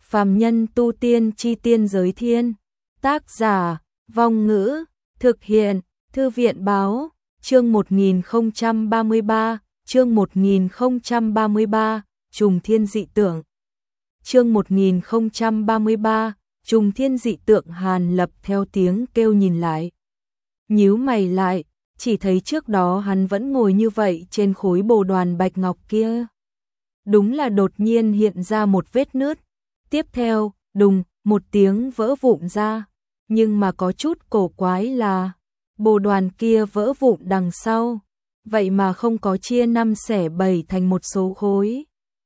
Phàm nhân tu tiên chi tiên giới thiên. Tác giả, Vong Ngữ, thực hiện, Thư viện báo, chương 1033, chương 1033, trùng thiên dị tượng. Chương 1033, trùng thiên dị tượng. Hàn Lập theo tiếng kêu nhìn lại. Nhíu mày lại, chỉ thấy trước đó hắn vẫn ngồi như vậy trên khối bồ đoàn bạch ngọc kia. Đúng là đột nhiên hiện ra một vết nứt. Tiếp theo, đùng, một tiếng vỡ vụn ra. Nhưng mà có chút cổ quái là bồ đoàn kia vỡ vụn đằng sau. Vậy mà không có chia 5 xẻ 7 thành một số khối,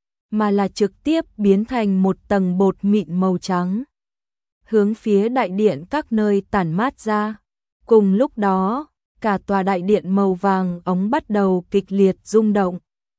mà là trực tiếp biến thành một tầng bột mịn màu trắng, hướng phía đại điện các nơi tản mát ra. Cùng lúc đó, cả tòa đại điện màu vàng óng bắt đầu kịch liệt rung động.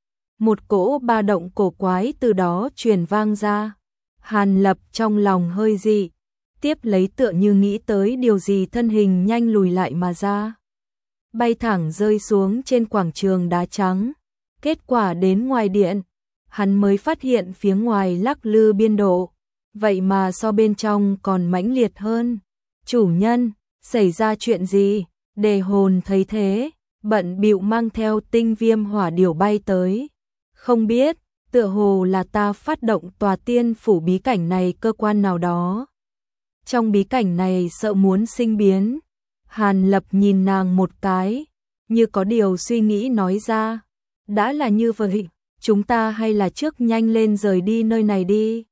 Một cỗ ba động cổ quái từ đó truyền vang ra. Hàn Lập trong lòng hơi dị, tiếp lấy tựa như nghĩ tới điều gì, thân hình nhanh lùi lại mà ra, bay thẳng rơi xuống trên quảng trường đá trắng. Kết quả đến ngoài điện, hắn mới phát hiện phía ngoài lắc lư biên độ, vậy mà so bên trong còn mãnh liệt hơn. Chủ nhân, xảy ra chuyện gì? Đề Hồn thấy thế, bận bịu mang theo tinh viêm hỏa điểu bay tới. Không biết, tựa hồ là ta phát động tòa tiên phủ bí cảnh này, cơ quan nào đó trong bí cảnh này sợ muốn sinh biến. Hàn Lập nhìn nàng một cái, như có điều suy nghĩ nói ra. Đã là như vậy, chúng ta hay là trước nhanh lên rời đi nơi này đi.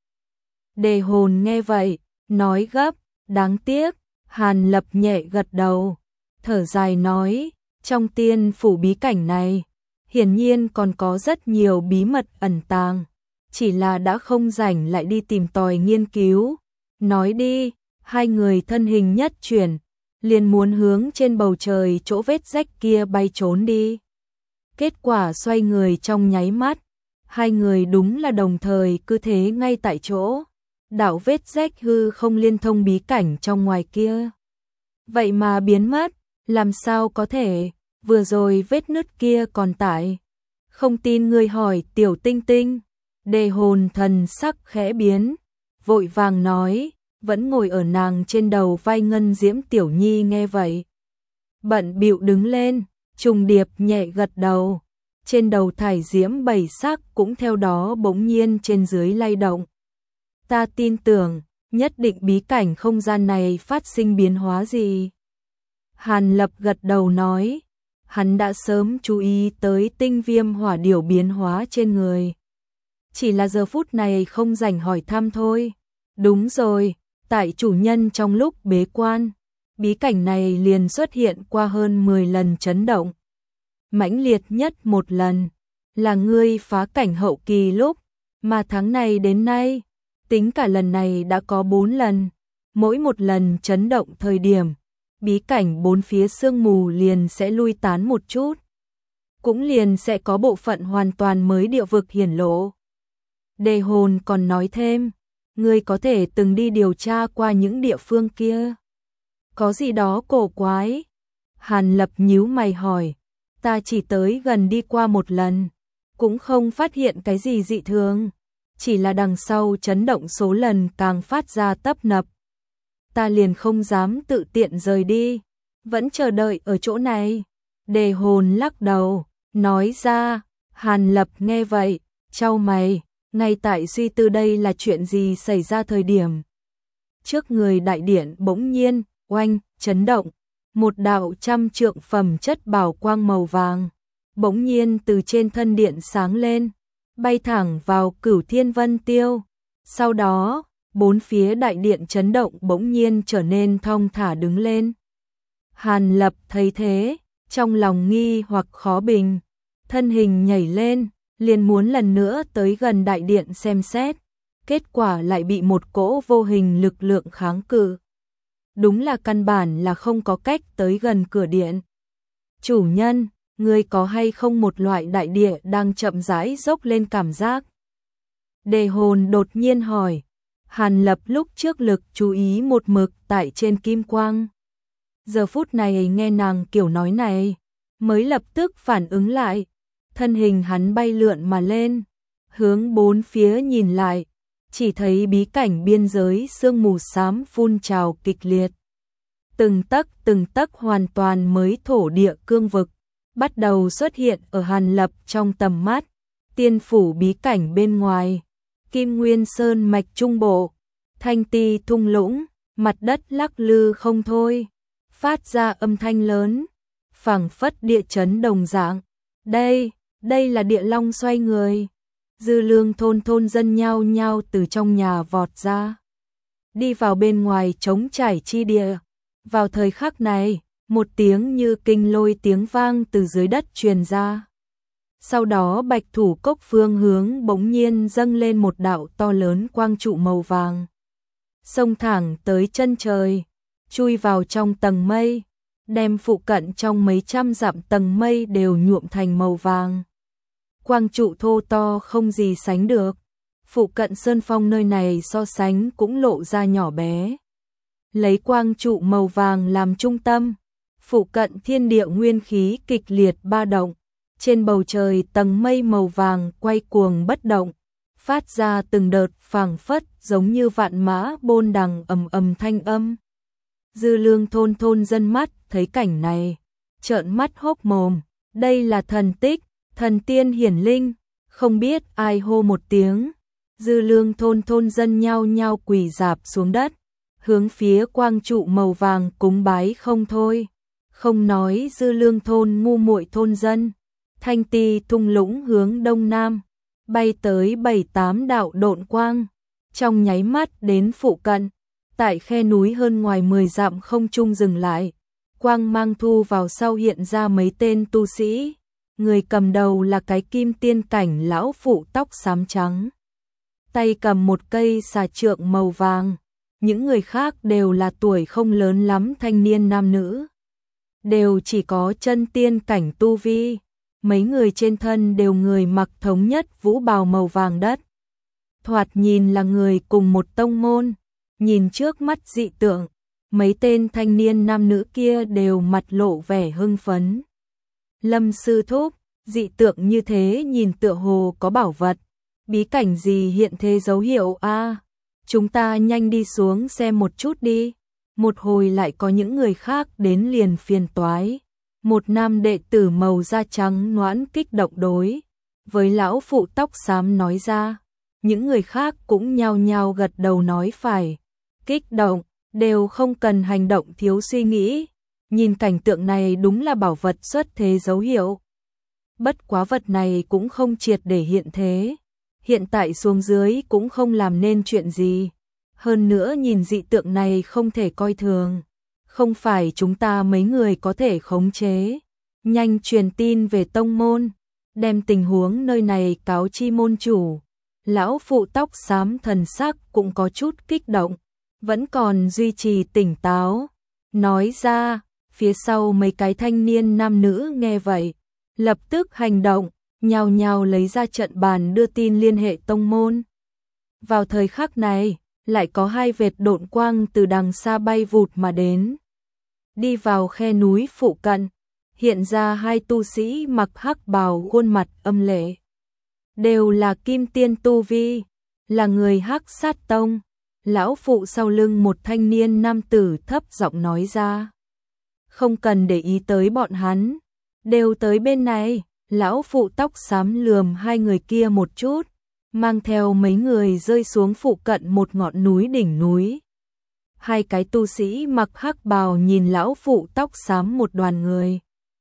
Đề Hồn nghe vậy, nói gấp, đáng tiếc. Hàn Lập nhẹ gật đầu, thở dài nói, trong tiên phủ bí cảnh này, hiển nhiên còn có rất nhiều bí mật ẩn tàng, chỉ là đã không rảnh lại đi tìm tòi nghiên cứu. Nói đi, hai người thân hình nhất chuyển, liền muốn hướng trên bầu trời chỗ vết rách kia bay trốn đi. Kết quả xoay người trong nháy mắt, hai người đúng là đồng thời cứ thế ngay tại chỗ. Đạo vết rách hư không liên thông bí cảnh trong ngoài kia, vậy mà biến mất. Làm sao có thể? Vừa rồi vết nứt kia còn tại. Không tin ngươi hỏi Tiểu Tinh Tinh. Đề Hồn thần sắc khẽ biến, vội vàng nói. Vẫn ngồi ở nàng trên đầu vai Ngân Diễm Tiểu Nhi nghe vậy, bận bịu đứng lên, trùng điệp nhẹ gật đầu. Trên đầu thải diễm 7 sắc cũng theo đó bỗng nhiên trên dưới lay động. Ta tin tưởng, nhất định bí cảnh không gian này phát sinh biến hóa gì. Hàn Lập gật đầu nói, hắn đã sớm chú ý tới tinh viêm hỏa điểu biến hóa trên người, chỉ là giờ phút này không rảnh hỏi thăm thôi. Đúng rồi, tại chủ nhân trong lúc bế quan, bí cảnh này liền xuất hiện qua hơn 10 lần chấn động. Mãnh liệt nhất một lần là ngươi phá cảnh hậu kỳ lúc, mà tháng này đến nay, tính cả lần này đã có 4 lần. Mỗi một lần chấn động thời điểm, bí cảnh bốn phía sương mù liền sẽ lui tán một chút, cũng liền sẽ có bộ phận hoàn toàn mới địa vực hiển lộ. Đề Hồn còn nói thêm, ngươi có thể từng đi điều tra qua những địa phương kia, có gì đó cổ quái? Hàn Lập nhíu mày hỏi, ta chỉ tới gần đi qua một lần, cũng không phát hiện cái gì dị thường, chỉ là đằng sau chấn động số lần càng phát ra tấp nập. Ta liền không dám tự tiện rời đi, vẫn chờ đợi ở chỗ này. Đề Hồn lắc đầu, nói ra. Hàn Lập nghe vậy, chau mày, ngay tại suy tư đây là chuyện gì xảy ra thời điểm. Trước người đại điện bỗng nhiên, oanh, chấn động, một đạo 100 trượng phẩm chất bảo quang màu vàng, bỗng nhiên từ trên thân điện sáng lên, bay thẳng vào Cửu Thiên Vân Tiêu. Sau đó, bốn phía đại điện chấn động bỗng nhiên trở nên thong thả đứng lên. Hàn Lập thấy thế, trong lòng nghi hoặc khó bình, thân hình nhảy lên, liền muốn lần nữa tới gần đại điện xem xét, kết quả lại bị một cỗ vô hình lực lượng kháng cự. Đúng là căn bản là không có cách tới gần cửa điện. Chủ nhân, ngươi có hay không một loại đại địa đang chậm rãi dốc lên cảm giác? Đề Hồn đột nhiên hỏi. Hàn Lập lúc trước lực chú ý một mực tại trên kim quang, giờ phút này nghe nàng kiểu nói này, mới lập tức phản ứng lại. Thân hình hắn bay lượn mà lên, hướng bốn phía nhìn lại, chỉ thấy bí cảnh biên giới sương mù xám phun trào kịch liệt. Từng tấc hoàn toàn mới thổ địa cương vực, bắt đầu xuất hiện ở Hàn Lập trong tầm mắt. Tiên phủ bí cảnh bên ngoài, Kim Nguyên Sơn mạch trung bộ, thanh ti thung lũng, mặt đất lắc lư không thôi, phát ra âm thanh lớn, phảng phất địa chấn đồng dạng. Đây là địa long xoay người. Dư Lương thôn dân nhao nhao từ trong nhà vọt ra, đi vào bên ngoài trống trải chi địa. Vào thời khắc này, một tiếng như kinh lôi tiếng vang từ dưới đất truyền ra. Sau đó Bạch Thủ Cốc phương hướng bỗng nhiên dâng lên một đạo to lớn quang trụ màu vàng, xông thẳng tới chân trời, chui vào trong tầng mây, đem phụ cận trong mấy trăm dặm tầng mây đều nhuộm thành màu vàng. Quang trụ thô to không gì sánh được, phụ cận sơn phong nơi này so sánh cũng lộ ra nhỏ bé. Lấy quang trụ màu vàng làm trung tâm, phụ cận thiên địa nguyên khí kịch liệt ba động, trên bầu trời tầng mây màu vàng quay cuồng bất động, phát ra từng đợt phảng phất giống như vạn mã bôn đằng ầm ầm thanh âm. Dư Lương thôn dân mắt thấy cảnh này, trợn mắt hốc mồm, đây là thần tích, thần tiên hiển linh, không biết ai hô một tiếng. Dư Lương thôn dân nhao nhao quỳ rạp xuống đất, hướng phía quang trụ màu vàng cúng bái không thôi. Không nói Dư Lương thôn ngu muội thôn dân, thanh ti thung lũng hướng đông nam, bay tới 7-8 đạo độn quang, trong nháy mắt đến phụ cận, tại khe núi hơn ngoài 10 dặm không trung dừng lại. Quang mang thu vào sau hiện ra mấy tên tu sĩ, người cầm đầu là cái kim tiên cảnh lão phụ tóc xám trắng, tay cầm một cây xà trượng màu vàng. Những người khác đều là tuổi không lớn lắm thanh niên nam nữ, đều chỉ có chân tiên cảnh tu vi. Mấy người trên thân đều người mặc thống nhất vũ bào màu vàng đất, thoạt nhìn là người cùng một tông môn. Nhìn trước mắt dị tượng, mấy tên thanh niên nam nữ kia đều mặt lộ vẻ hưng phấn. Lâm sư thúc, dị tượng như thế nhìn tựa hồ có bảo vật, bí cảnh gì hiện thế dấu hiệu a? Chúng ta nhanh đi xuống xem một chút đi, một hồi lại có những người khác đến liền phiền toái. Một nam đệ tử màu da trắng nõn kích động đối với lão phụ tóc xám nói ra. Những người khác cũng nhao nhao gật đầu nói phải. Kích động, đều không cần hành động thiếu suy nghĩ. Nhìn cảnh tượng này đúng là bảo vật xuất thế dấu hiệu. Bất quá vật này cũng không triệt để hiện thế. Hiện tại xuống dưới cũng không làm nên chuyện gì. Hơn nữa nhìn dị tượng này không thể coi thường. Không phải chúng ta mấy người có thể khống chế. Nhanh truyền tin về tông môn, đem tình huống nơi này cáo chi môn chủ. Lão phụ tóc xám thần sắc cũng có chút kích động, vẫn còn duy trì tỉnh táo. Nói ra, phía sau mấy cái thanh niên nam nữ nghe vậy, lập tức hành động, nhao nhao lấy ra trận bàn đưa tin liên hệ tông môn. Vào thời khắc này, lại có hai vệt độn quang từ đằng xa bay vụt mà đến. Đi vào khe núi phụ cận, hiện ra hai tu sĩ mặc hắc bào khuôn mặt âm lệ. Đều là kim tiên tu vi, là người Hắc Sát Tông. Lão phụ sau lưng một thanh niên nam tử thấp giọng nói ra. Không cần để ý tới bọn hắn, đều tới bên này. Lão phụ tóc xám lườm hai người kia một chút, mang theo mấy người rơi xuống phụ cận một ngọn núi đỉnh núi. Hai cái tu sĩ mặc hắc bào nhìn lão phụ tóc xám một đoàn người,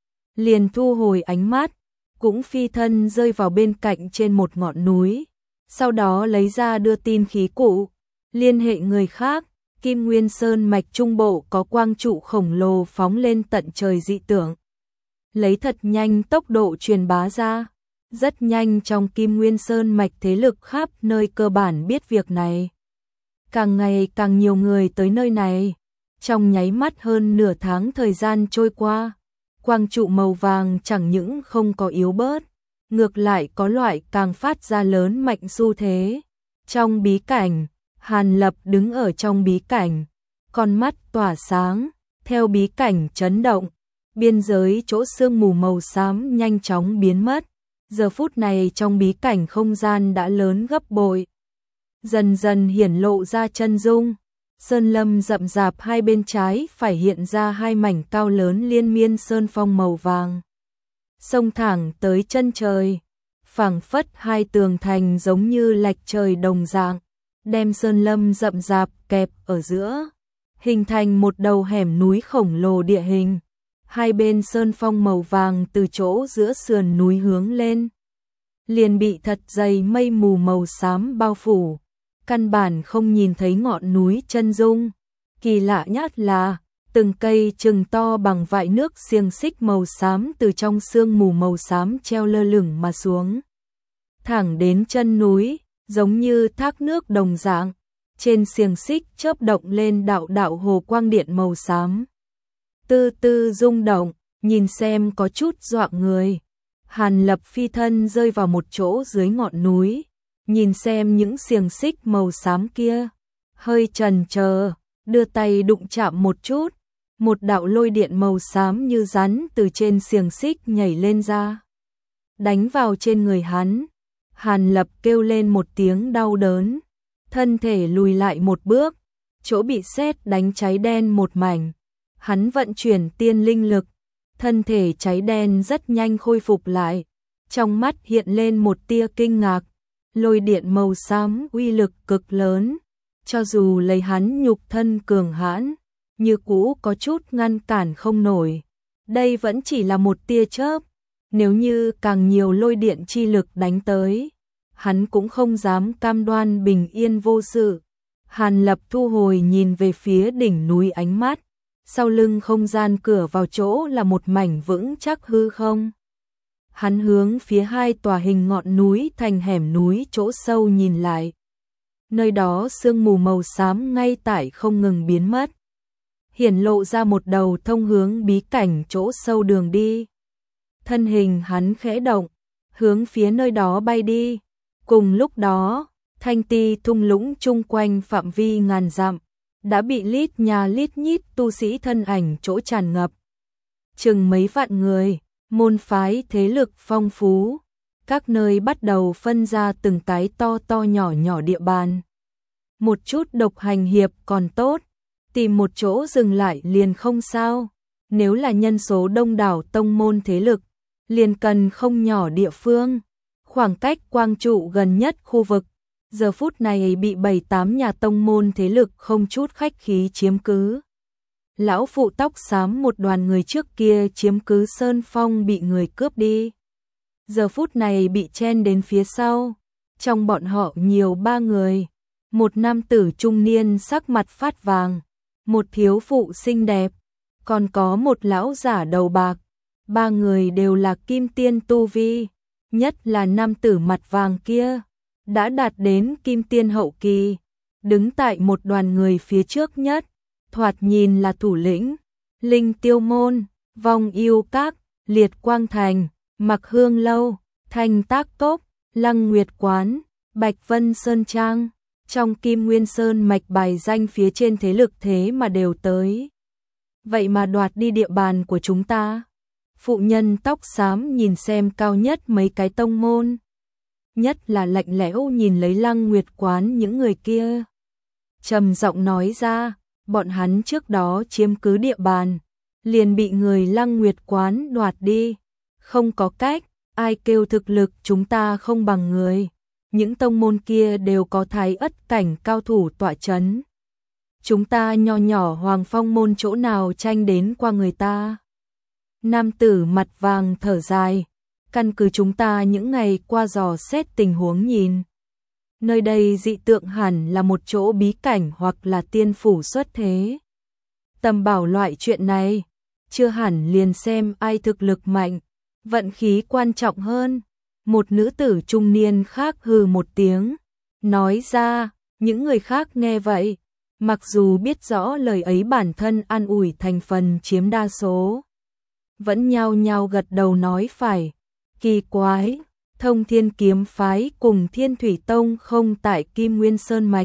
liền thu hồi ánh mắt, cũng phi thân rơi vào bên cạnh trên một ngọn núi, sau đó lấy ra đưa tin khí cụ, liên hệ người khác. Kim Nguyên Sơn mạch trung bộ có quang trụ khổng lồ phóng lên tận trời dị tượng, lấy thật nhanh tốc độ truyền bá ra. Rất nhanh trong Kim Nguyên Sơn mạch thế lực khắp nơi cơ bản biết việc này. Càng ngày càng nhiều người tới nơi này. Trong nháy mắt hơn nửa tháng thời gian trôi qua, quang trụ màu vàng chẳng những không có yếu bớt, ngược lại có loại càng phát ra lớn mạnh xu thế. Trong bí cảnh, Hàn Lập đứng ở trong bí cảnh, con mắt tỏa sáng, theo bí cảnh chấn động, biên giới chỗ sương mù màu xám nhanh chóng biến mất. Giờ phút này trong bí cảnh không gian đã lớn gấp bội. dần dần hiển lộ ra chân dung. Sơn lâm rậm rạp hai bên trái phải hiện ra hai mảnh cao lớn liên miên sơn phong màu vàng. Sông thẳng tới chân trời, phảng phất hai tường thành giống như lạch trời đồng dạng, đem sơn lâm rậm rạp kẹp ở giữa, hình thành một đầu hẻm núi khổng lồ địa hình. Hai bên sơn phong màu vàng từ chỗ giữa sườn núi hướng lên, liền bị thật dày mây mù màu xám bao phủ, căn bản không nhìn thấy ngọn núi chân dung. Kỳ lạ nhất là, từng cây chừng to bằng vại nước xiềng xích màu xám từ trong sương mù màu xám treo lơ lửng mà xuống, thẳng đến chân núi, giống như thác nước đồng dạng. Trên xiềng xích chớp động lên đạo đạo hồ quang điện màu xám, từ từ rung động, nhìn xem có chút dọa người. Hàn Lập phi thân rơi vào một chỗ dưới ngọn núi, nhìn xem những xiềng xích màu xám kia, hơi chần chờ, đưa tay đụng chạm một chút, một đạo lôi điện màu xám như rắn từ trên xiềng xích nhảy lên ra, đánh vào trên người hắn. Hàn Lập kêu lên một tiếng đau đớn, thân thể lùi lại một bước, chỗ bị sét đánh cháy đen một mảnh. Hắn vận chuyển tiên linh lực, thân thể cháy đen rất nhanh khôi phục lại, trong mắt hiện lên một tia kinh ngạc. Lôi điện màu xám uy lực cực lớn, cho dù lấy hắn nhục thân cường hãn, như cũ có chút ngăn cản không nổi. Đây vẫn chỉ là một tia chớp, nếu như càng nhiều lôi điện chi lực đánh tới, hắn cũng không dám cam đoan bình yên vô sự. Hàn Lập thu hồi nhìn về phía đỉnh núi, ánh mắt sau lưng không gian cửa vào chỗ là một mảnh vững chắc hư không. Hắn hướng phía hai tòa hình ngọn núi thành hẻm núi chỗ sâu nhìn lại. Nơi đó sương mù màu xám ngay tại không ngừng biến mất, hiển lộ ra một đầu thông hướng bí cảnh chỗ sâu đường đi. Thân hình hắn khẽ động, hướng phía nơi đó bay đi. Cùng lúc đó, thanh ti thung lũng chung quanh phạm vi ngàn dặm đã bị lít nhà lít nhít tu sĩ thân ảnh chỗ tràn ngập. Chừng mấy vạn người, môn phái thế lực phong phú, các nơi bắt đầu phân ra từng cái to to nhỏ nhỏ địa bàn. Một chút độc hành hiệp còn tốt, tìm một chỗ dừng lại liền không sao. Nếu là nhân số đông đảo tông môn thế lực, liền cần không nhỏ địa phương. Khoảng cách quang trụ gần nhất khu vực, giờ phút này bị 7-8 nhà tông môn thế lực không chút khách khí chiếm cứ. Lão phụ tóc xám một đoàn người trước kia chiếm cứ Sơn Phong bị người cướp đi, giờ phút này bị chen đến phía sau. Trong bọn họ nhiều 3 người, một nam tử trung niên sắc mặt phát vàng, một thiếu phụ xinh đẹp, còn có một lão giả đầu bạc. 3 người đều là kim tiên tu vi, nhất là nam tử mặt vàng kia đã đạt đến kim tiên hậu kỳ, đứng tại một đoàn người phía trước nhất, thoạt nhìn là thủ lĩnh. Linh Tiêu Môn, Vong Yêu Các, Liệt Quang Thành, Mặc Hương Lâu, Thanh Tác Cốc, Lăng Nguyệt Quán, Bạch Vân Sơn Trang, trong Kim Nguyên Sơn mạch bài danh phía trên thế lực thế mà đều tới. Vậy mà đoạt đi địa bàn của chúng ta. Phụ nhân tóc xám nhìn xem cao nhất mấy cái tông môn, nhất là lạnh lẽo nhìn lấy Lăng Nguyệt Quán những người kia, trầm giọng nói ra, bọn hắn trước đó chiếm cứ địa bàn, liền bị người Lăng Nguyệt Quán đoạt đi. Không có cách, ai kêu thực lực chúng ta không bằng người. Những tông môn kia đều có thái ất cảnh cao thủ tọa chấn. Chúng ta nho nhỏ Hoàng Phong môn chỗ nào tranh đến qua người ta. Nam tử mặt vàng thở dài, căn cứ chúng ta những ngày qua dò xét tình huống nhìn, nơi đây dị tượng hẳn là một chỗ bí cảnh hoặc là tiên phủ xuất thế. Tầm bảo loại chuyện này, chưa hẳn liền xem ai thực lực mạnh, vận khí quan trọng hơn. Một nữ tử trung niên khác hừ một tiếng, nói ra. Những người khác nghe vậy, mặc dù biết rõ lời ấy bản thân an ủi thành phần chiếm đa số, vẫn nhao nhao gật đầu nói phải. Kỳ quái, Thông Thiên Kiếm Phái cùng Thiên Thủy Tông không tại Kim Nguyên Sơn Mạch,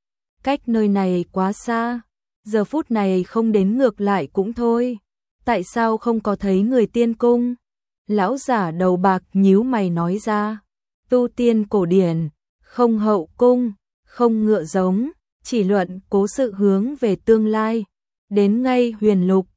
cách nơi này quá xa, giờ phút này không đến ngược lại cũng thôi. Tại sao không có thấy người tiên cung? Lão giả đầu bạc nhíu mày nói ra. Tu tiên cổ điển, không hậu cung, không ngựa giống, chỉ luận cố sự hướng về tương lai. Đến ngay Huyền Lục,